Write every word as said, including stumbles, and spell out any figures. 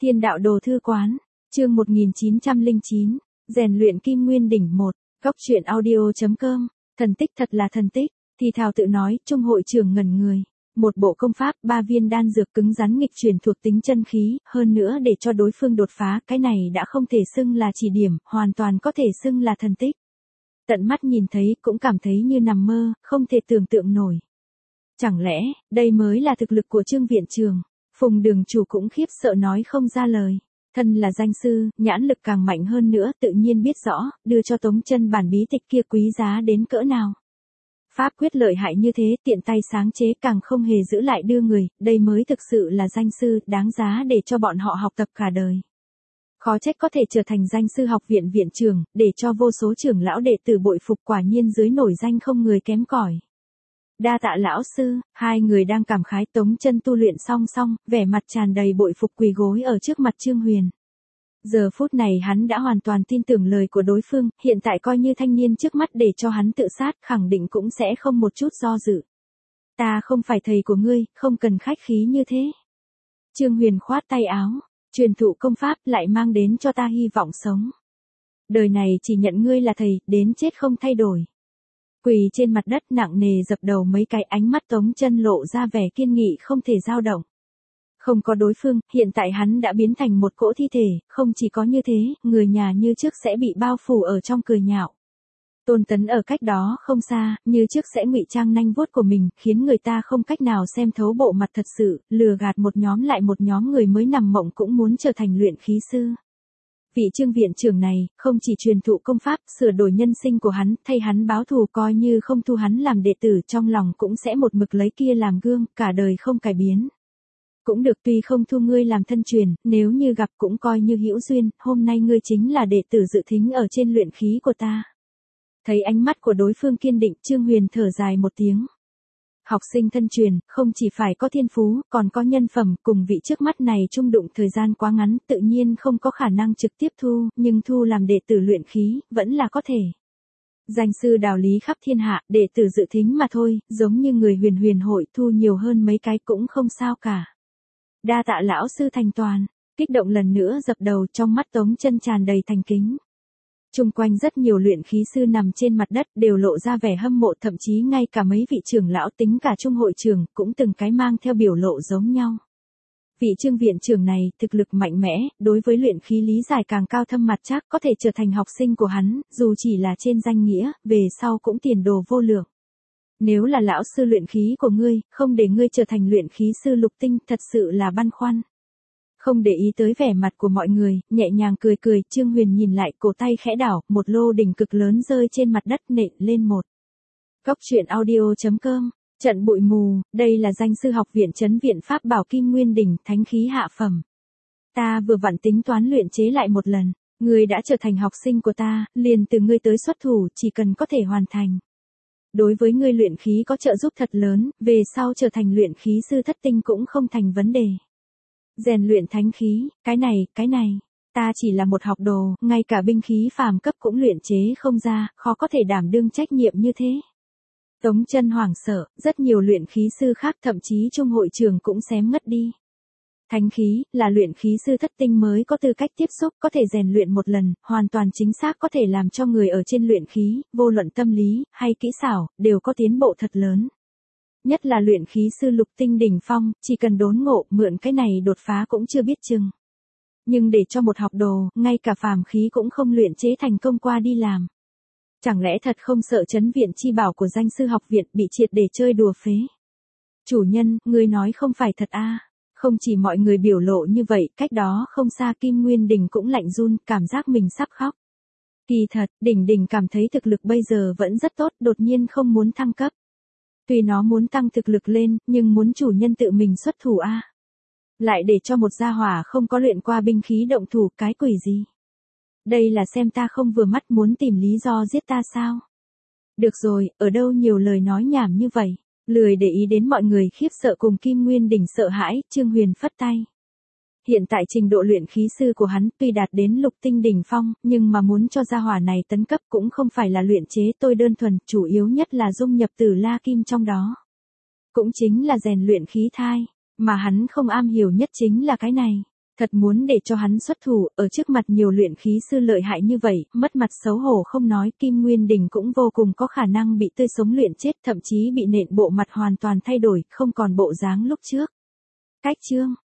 Thiên đạo đồ thư quán, chương một nghìn chín trăm lẻ chín, rèn luyện kim nguyên đỉnh một, góc truyện audio.com, thần tích thật là thần tích, thì thào tự nói, trung hội trưởng ngẩn người. Một bộ công pháp, ba viên đan dược cứng rắn nghịch chuyển thuộc tính chân khí, hơn nữa để cho đối phương đột phá, cái này đã không thể xưng là chỉ điểm, hoàn toàn có thể xưng là thần tích. Tận mắt nhìn thấy cũng cảm thấy như nằm mơ, không thể tưởng tượng nổi. Chẳng lẽ, đây mới là thực lực của Trương viện trường? Phùng đường chủ cũng khiếp sợ nói không ra lời. Thân là danh sư, nhãn lực càng mạnh hơn nữa, tự nhiên biết rõ, đưa cho Tống Chân bản bí tịch kia quý giá đến cỡ nào. Pháp quyết lợi hại như thế, tiện tay sáng chế càng không hề giữ lại đưa người, đây mới thực sự là danh sư, đáng giá để cho bọn họ học tập cả đời. Khó trách có thể trở thành danh sư học viện viện trưởng, để cho vô số trưởng lão đệ tử bội phục, quả nhiên dưới nổi danh không người kém cỏi. Đa tạ lão sư, hai người đang cảm khái. Tống Chân tu luyện song song, vẻ mặt tràn đầy bội phục quỳ gối ở trước mặt Trương Huyền. Giờ phút này hắn đã hoàn toàn tin tưởng lời của đối phương, hiện tại coi như thanh niên trước mắt để cho hắn tự sát, khẳng định cũng sẽ không một chút do dự. Ta không phải thầy của ngươi, không cần khách khí như thế. Trương Huyền khoát tay áo, truyền thụ công pháp lại mang đến cho ta hy vọng sống. Đời này chỉ nhận ngươi là thầy, đến chết không thay đổi. Quỳ trên mặt đất nặng nề dập đầu mấy cái, ánh mắt Tống Chân lộ ra vẻ kiên nghị không thể dao động. Không có đối phương, hiện tại hắn đã biến thành một cỗ thi thể, không chỉ có như thế, người nhà như trước sẽ bị bao phủ ở trong cười nhạo. Tôn Tấn ở cách đó không xa, như trước sẽ ngụy trang nanh vuốt của mình, khiến người ta không cách nào xem thấu bộ mặt thật sự, lừa gạt một nhóm lại một nhóm người mới nằm mộng cũng muốn trở thành luyện khí sư. Vị Trương viện trưởng này, không chỉ truyền thụ công pháp, sửa đổi nhân sinh của hắn, thay hắn báo thù, coi như không thu hắn làm đệ tử, trong lòng cũng sẽ một mực lấy kia làm gương, cả đời không cải biến. Cũng được, tuy không thu ngươi làm thân truyền, nếu như gặp cũng coi như hữu duyên, hôm nay ngươi chính là đệ tử dự thính ở trên luyện khí của ta. Thấy ánh mắt của đối phương kiên định, Trương Huyền thở dài một tiếng. Học sinh thân truyền, không chỉ phải có thiên phú, còn có nhân phẩm, cùng vị trước mắt này chung đụng thời gian quá ngắn, tự nhiên không có khả năng trực tiếp thu, nhưng thu làm đệ tử luyện khí, vẫn là có thể. Danh sư đạo lý khắp thiên hạ, đệ tử dự thính mà thôi, giống như người huyền huyền hội thu nhiều hơn mấy cái cũng không sao cả. Đa tạ lão sư thành toàn, kích động lần nữa dập đầu, trong mắt Tống Chân tràn đầy thành kính. Trung quanh rất nhiều luyện khí sư nằm trên mặt đất đều lộ ra vẻ hâm mộ, thậm chí ngay cả mấy vị trưởng lão tính cả trung hội trưởng cũng từng cái mang theo biểu lộ giống nhau. Vị Trương viện trưởng này thực lực mạnh mẽ, đối với luyện khí lý giải càng cao thâm mặt chắc, có thể trở thành học sinh của hắn, dù chỉ là trên danh nghĩa, về sau cũng tiền đồ vô lượng. Nếu là lão sư luyện khí của ngươi, không để ngươi trở thành luyện khí sư lục tinh, thật sự là băn khoăn. Không để ý tới vẻ mặt của mọi người, nhẹ nhàng cười cười, Trương Huyền nhìn lại, cổ tay khẽ đảo, một lô đỉnh cực lớn rơi trên mặt đất, nện lên một. Góc truyện audio.com, trận bụi mù, đây là danh sư học viện trấn viện pháp bảo kim nguyên đỉnh, thánh khí hạ phẩm. Ta vừa vặn tính toán luyện chế lại một lần, ngươi đã trở thành học sinh của ta, liền từ ngươi tới xuất thủ, chỉ cần có thể hoàn thành. Đối với ngươi luyện khí có trợ giúp thật lớn, về sau trở thành luyện khí sư thất tinh cũng không thành vấn đề. Rèn luyện thánh khí, cái này, cái này, ta chỉ là một học đồ, ngay cả binh khí phàm cấp cũng luyện chế không ra, khó có thể đảm đương trách nhiệm như thế. Tống Chân hoảng sợ, rất nhiều luyện khí sư khác, thậm chí trung hội trưởng cũng xém ngất đi. Thánh khí, là luyện khí sư thất tinh mới có tư cách tiếp xúc, có thể rèn luyện một lần, hoàn toàn chính xác có thể làm cho người ở trên luyện khí, vô luận tâm lý, hay kỹ xảo, đều có tiến bộ thật lớn. Nhất là luyện khí sư lục tinh đỉnh phong, chỉ cần đốn ngộ, mượn cái này đột phá cũng chưa biết chừng. Nhưng để cho một học đồ, ngay cả phàm khí cũng không luyện chế thành công qua đi làm. Chẳng lẽ thật không sợ trấn viện chi bảo của danh sư học viện bị triệt để chơi đùa phế? Chủ nhân, ngươi nói không phải thật a? À? Không chỉ mọi người biểu lộ như vậy, cách đó không xa Kim Nguyên Đỉnh cũng lạnh run, cảm giác mình sắp khóc. Kỳ thật, Đỉnh Đỉnh cảm thấy thực lực bây giờ vẫn rất tốt, đột nhiên không muốn thăng cấp. Tuy nó muốn tăng thực lực lên, nhưng muốn chủ nhân tự mình xuất thủ a. À? Lại để cho một gia hỏa không có luyện qua binh khí động thủ, cái quỷ gì? Đây là xem ta không vừa mắt muốn tìm lý do giết ta sao? Được rồi, ở đâu nhiều lời nói nhảm như vậy, lười để ý đến mọi người khiếp sợ cùng Kim Nguyên Đỉnh sợ hãi, Trương Huyền phất tay. Hiện tại trình độ luyện khí sư của hắn tuy đạt đến lục tinh đỉnh phong, nhưng mà muốn cho gia hỏa này tấn cấp cũng không phải là luyện chế tôi đơn thuần, chủ yếu nhất là dung nhập Tử La Kim trong đó. Cũng chính là rèn luyện khí thai, mà hắn không am hiểu nhất chính là cái này. Thật muốn để cho hắn xuất thủ, ở trước mặt nhiều luyện khí sư lợi hại như vậy, mất mặt xấu hổ không nói, Kim Nguyên Đình cũng vô cùng có khả năng bị tươi sống luyện chết, thậm chí bị nện bộ mặt hoàn toàn thay đổi, không còn bộ dáng lúc trước. Cách chương